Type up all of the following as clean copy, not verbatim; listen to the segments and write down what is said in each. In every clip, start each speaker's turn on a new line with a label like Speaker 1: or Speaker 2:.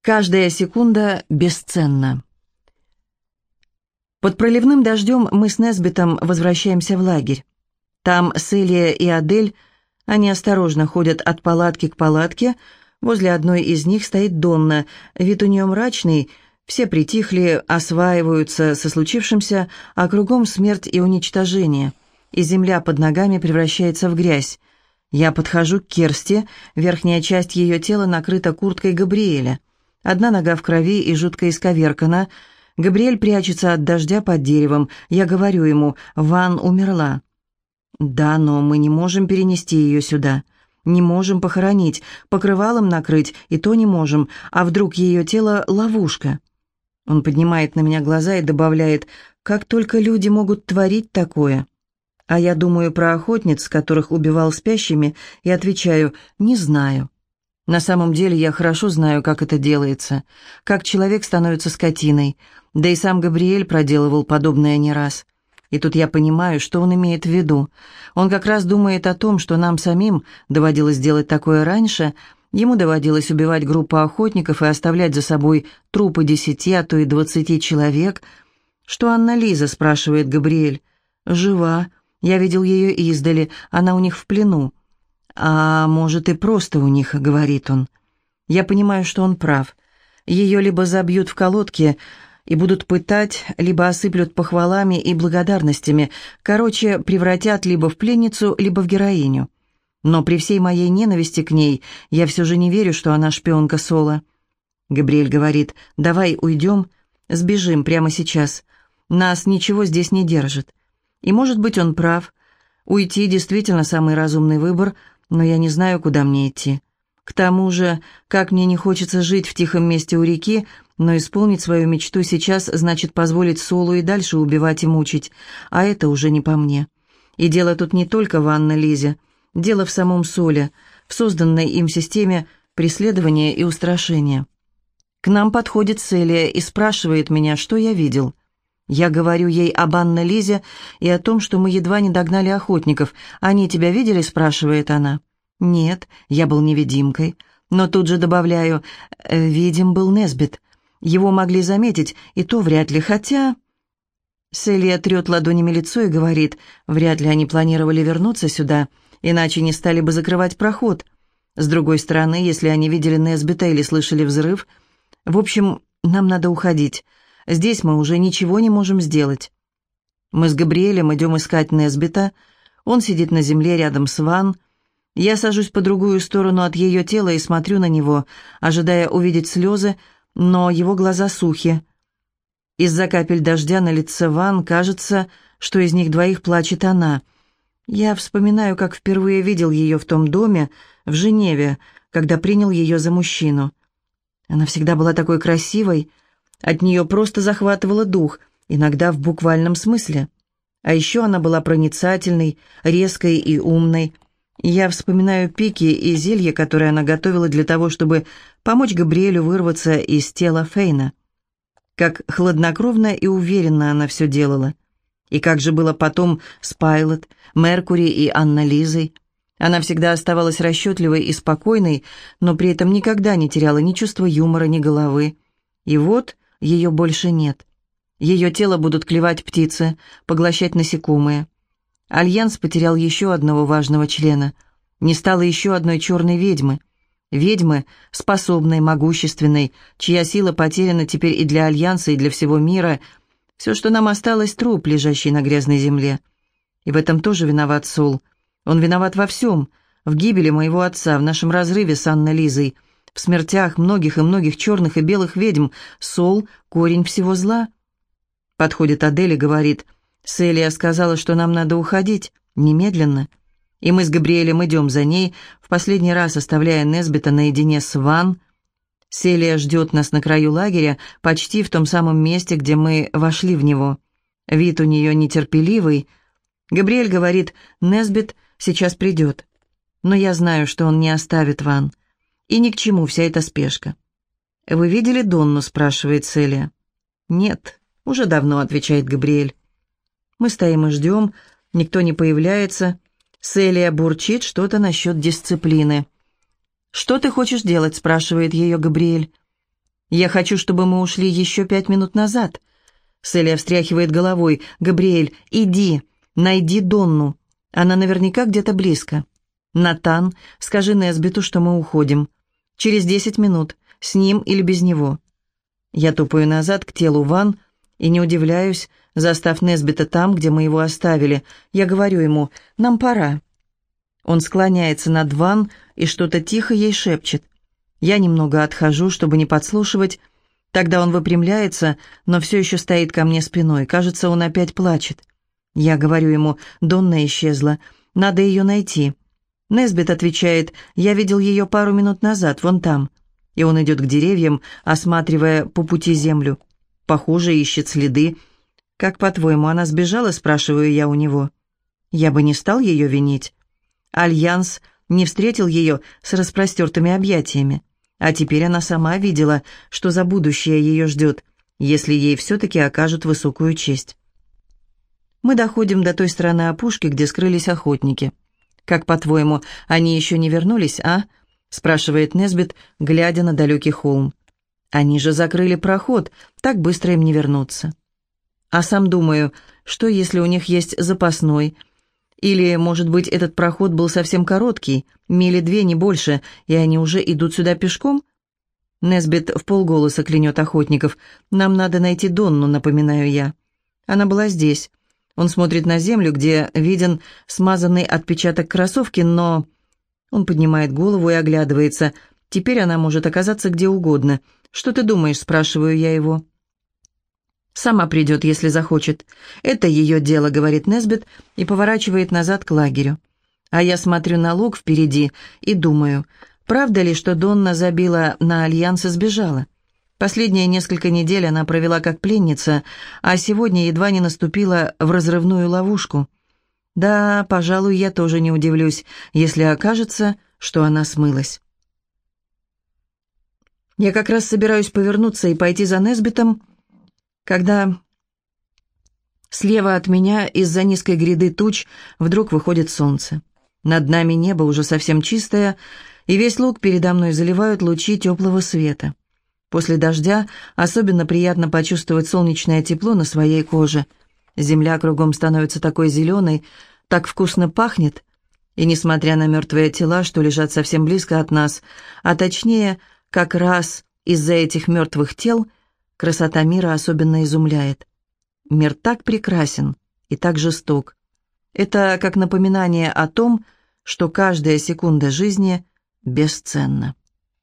Speaker 1: Каждая секунда бесценна. Под проливным дождем мы с Несбитом возвращаемся в лагерь. Там Селия и Адель, они осторожно ходят от палатки к палатке. Возле одной из них стоит Донна. Вид у нее мрачный, все притихли, осваиваются со случившимся, а кругом смерть и уничтожение. И земля под ногами превращается в грязь. Я подхожу к Керсти, верхняя часть ее тела накрыта курткой Габриэля. Одна нога в крови и жутко исковеркана. Габриэль прячется от дождя под деревом. Я говорю ему: «Ван умерла». «Да, но мы не можем перенести ее сюда. Не можем похоронить, покрывалом накрыть, и то не можем. А вдруг ее тело — ловушка?» Он поднимает на меня глаза и добавляет: «Как только люди могут творить такое?» А я думаю про охотниц, которых убивал спящими, и отвечаю: «Не знаю». На самом деле я хорошо знаю, как это делается, как человек становится скотиной, да и сам Габриэль проделывал подобное не раз. И тут я понимаю, что он имеет в виду. Он как раз думает о том, что нам самим доводилось делать такое раньше. Ему доводилось убивать группу охотников и оставлять за собой трупы 10, а то и 20 человек. «Что Анна-Лиза?» — спрашивает Габриэль. «Жива. Я видел ее издали. Она у них в плену». «А может, и просто у них», — говорит он. Я понимаю, что он прав. Ее либо забьют в колодки и будут пытать, либо осыплют похвалами и благодарностями. Короче, превратят либо в пленницу, либо в героиню. Но при всей моей ненависти к ней я все же не верю, что она шпионка Соло. Габриэль говорит: «Давай уйдем, сбежим прямо сейчас. Нас ничего здесь не держит». И, может быть, он прав. Уйти действительно самый разумный выбор, но я не знаю, куда мне идти. К тому же, как мне не хочется жить в тихом месте у реки, но исполнить свою мечту сейчас значит позволить Солу и дальше убивать и мучить, а это уже не по мне. И дело тут не только в Анне-Лизе, дело в самом Соле, в созданной им системе преследования и устрашения. К нам подходит Селия и спрашивает меня, что я видел. Я говорю ей об Анне-Лизе и о том, что мы едва не догнали охотников. «Они тебя видели?» — спрашивает она. «Нет, я был невидимкой». Но тут же добавляю: «Видим был Несбит. Его могли заметить, и то вряд ли, хотя...» Селия трет ладонями лицо и говорит: «Вряд ли они планировали вернуться сюда, иначе не стали бы закрывать проход. С другой стороны, если они видели Несбита или слышали взрыв... В общем, нам надо уходить. Здесь мы уже ничего не можем сделать». Мы с Габриэлем идем искать Несбита. Он сидит на земле рядом с Ван. Я сажусь по другую сторону от ее тела и смотрю на него, ожидая увидеть слезы, но его глаза сухи. Из-за капель дождя на лице Ван кажется, что из них двоих плачет она. Я вспоминаю, как впервые видел ее в том доме, в Женеве, когда принял ее за мужчину. Она всегда была такой красивой, от нее просто захватывало дух, иногда в буквальном смысле. А еще она была проницательной, резкой и умной. Я вспоминаю пики и зелья, которые она готовила для того, чтобы помочь Габриэлю вырваться из тела Фейна. Как хладнокровно и уверенно она все делала. И как же было потом с Пайлот, Меркури и Анна-Лизой. Она всегда оставалась расчетливой и спокойной, но при этом никогда не теряла ни чувства юмора, ни головы. И вот ее больше нет. Ее тело будут клевать птицы, поглощать насекомые. Альянс потерял еще одного важного члена. Не стало еще одной черной ведьмы. Ведьмы, способной, могущественной, чья сила потеряна теперь и для Альянса, и для всего мира. Все, что нам осталось, труп, лежащий на грязной земле. И в этом тоже виноват Сол. Он виноват во всем. В гибели моего отца, в нашем разрыве с Анной-Лизой, в смертях многих и многих черных и белых ведьм. Сол — корень всего зла. Подходит Адель и говорит: «Селия сказала, что нам надо уходить. Немедленно». И мы с Габриэлем идем за ней, в последний раз оставляя Несбита наедине с Ван. Селия ждет нас на краю лагеря, почти в том самом месте, где мы вошли в него. Вид у нее нетерпеливый. Габриэль говорит: «Несбит сейчас придет». Но я знаю, что он не оставит Ван. И ни к чему вся эта спешка. «Вы видели Донну?» — спрашивает Селия. «Нет, уже давно», — отвечает Габриэль. Мы стоим и ждем, никто не появляется. Селия бурчит что-то насчет дисциплины. «Что ты хочешь делать?» — спрашивает ее Габриэль. Я хочу, чтобы мы ушли еще 5 минут назад». Селия встряхивает головой. «Габриэль, иди, найди Донну. Она наверняка где-то близко. Натан, скажи Несбиту, что мы уходим. Через 10 минут, с ним или без него». Я топаю назад к телу Ван и не удивляюсь, застав Несбита там, где мы его оставили. Я говорю ему: «Нам пора». Он склоняется над Ван и что-то тихо ей шепчет. Я немного отхожу, чтобы не подслушивать. Тогда он выпрямляется, но все еще стоит ко мне спиной. Кажется, он опять плачет. Я говорю ему: «Донна исчезла. Надо ее найти». Несбит отвечает: «Я видел ее пару минут назад, вон там». И он идет к деревьям, осматривая по пути землю. Похоже, ищет следы. «Как, по-твоему, она сбежала?» – спрашиваю я у него. Я бы не стал ее винить. Альянс не встретил ее с распростертыми объятиями. А теперь она сама видела, что за будущее ее ждет, если ей все-таки окажут высокую честь. Мы доходим до той стороны опушки, где скрылись охотники. «Как, по-твоему, они еще не вернулись, а?» – спрашивает Несбит, глядя на далекий холм. «Они же закрыли проход, так быстро им не вернуться». А сам думаю, что если у них есть запасной? Или, может быть, этот проход был совсем короткий, 2 мили, не больше, и они уже идут сюда пешком? Несбит вполголоса клянет охотников. «Нам надо найти Донну», напоминаю я. Она была здесь. Он смотрит на землю, где виден смазанный отпечаток кроссовки, но... Он поднимает голову и оглядывается. Теперь она может оказаться где угодно. «Что ты думаешь?» – спрашиваю я его. «Сама придет, если захочет. Это ее дело», — говорит Несбит и поворачивает назад к лагерю. А я смотрю на луг впереди и думаю, правда ли, что Донна забила на Альянс и сбежала? Последние несколько недель она провела как пленница, а сегодня едва не наступила в разрывную ловушку. Да, пожалуй, я тоже не удивлюсь, если окажется, что она смылась. Я как раз собираюсь повернуться и пойти за Несбитом, когда слева от меня из-за низкой гряды туч вдруг выходит солнце. Над нами небо уже совсем чистое, и весь луг передо мной заливают лучи теплого света. После дождя особенно приятно почувствовать солнечное тепло на своей коже. Земля кругом становится такой зеленой, так вкусно пахнет, и несмотря на мертвые тела, что лежат совсем близко от нас, а точнее, как раз из-за этих мертвых тел, красота мира особенно изумляет. Мир так прекрасен и так жесток. Это как напоминание о том, что каждая секунда жизни бесценна.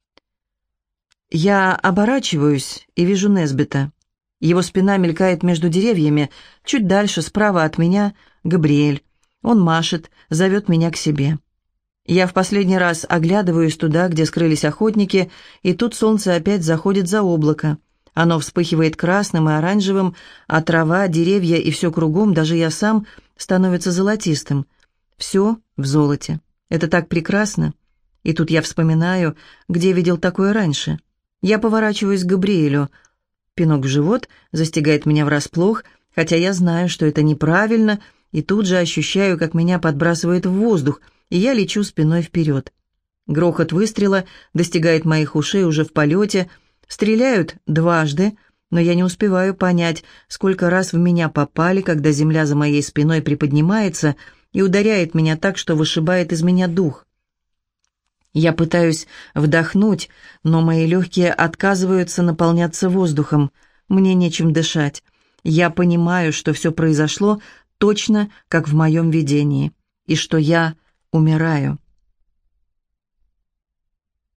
Speaker 1: Я оборачиваюсь и вижу Несбита. Его спина мелькает между деревьями, чуть дальше, справа от меня, Габриэль. Он машет, зовет меня к себе. Я в последний раз оглядываюсь туда, где скрылись охотники, и тут солнце опять заходит за облако. Оно вспыхивает красным и оранжевым, а трава, деревья и все кругом, даже я сам, становится золотистым. Все в золоте. Это так прекрасно. И тут я вспоминаю, где видел такое раньше. Я поворачиваюсь к Габриэлю. Пинок в живот застигает меня врасплох, хотя я знаю, что это неправильно, и тут же ощущаю, как меня подбрасывает в воздух, и я лечу спиной вперед. Грохот выстрела достигает моих ушей уже в полете. Стреляют дважды, но я не успеваю понять, сколько раз в меня попали, когда земля за моей спиной приподнимается и ударяет меня так, что вышибает из меня дух. Я пытаюсь вдохнуть, но мои легкие отказываются наполняться воздухом. Мне нечем дышать. Я понимаю, что все произошло точно, как в моем видении, и что я умираю.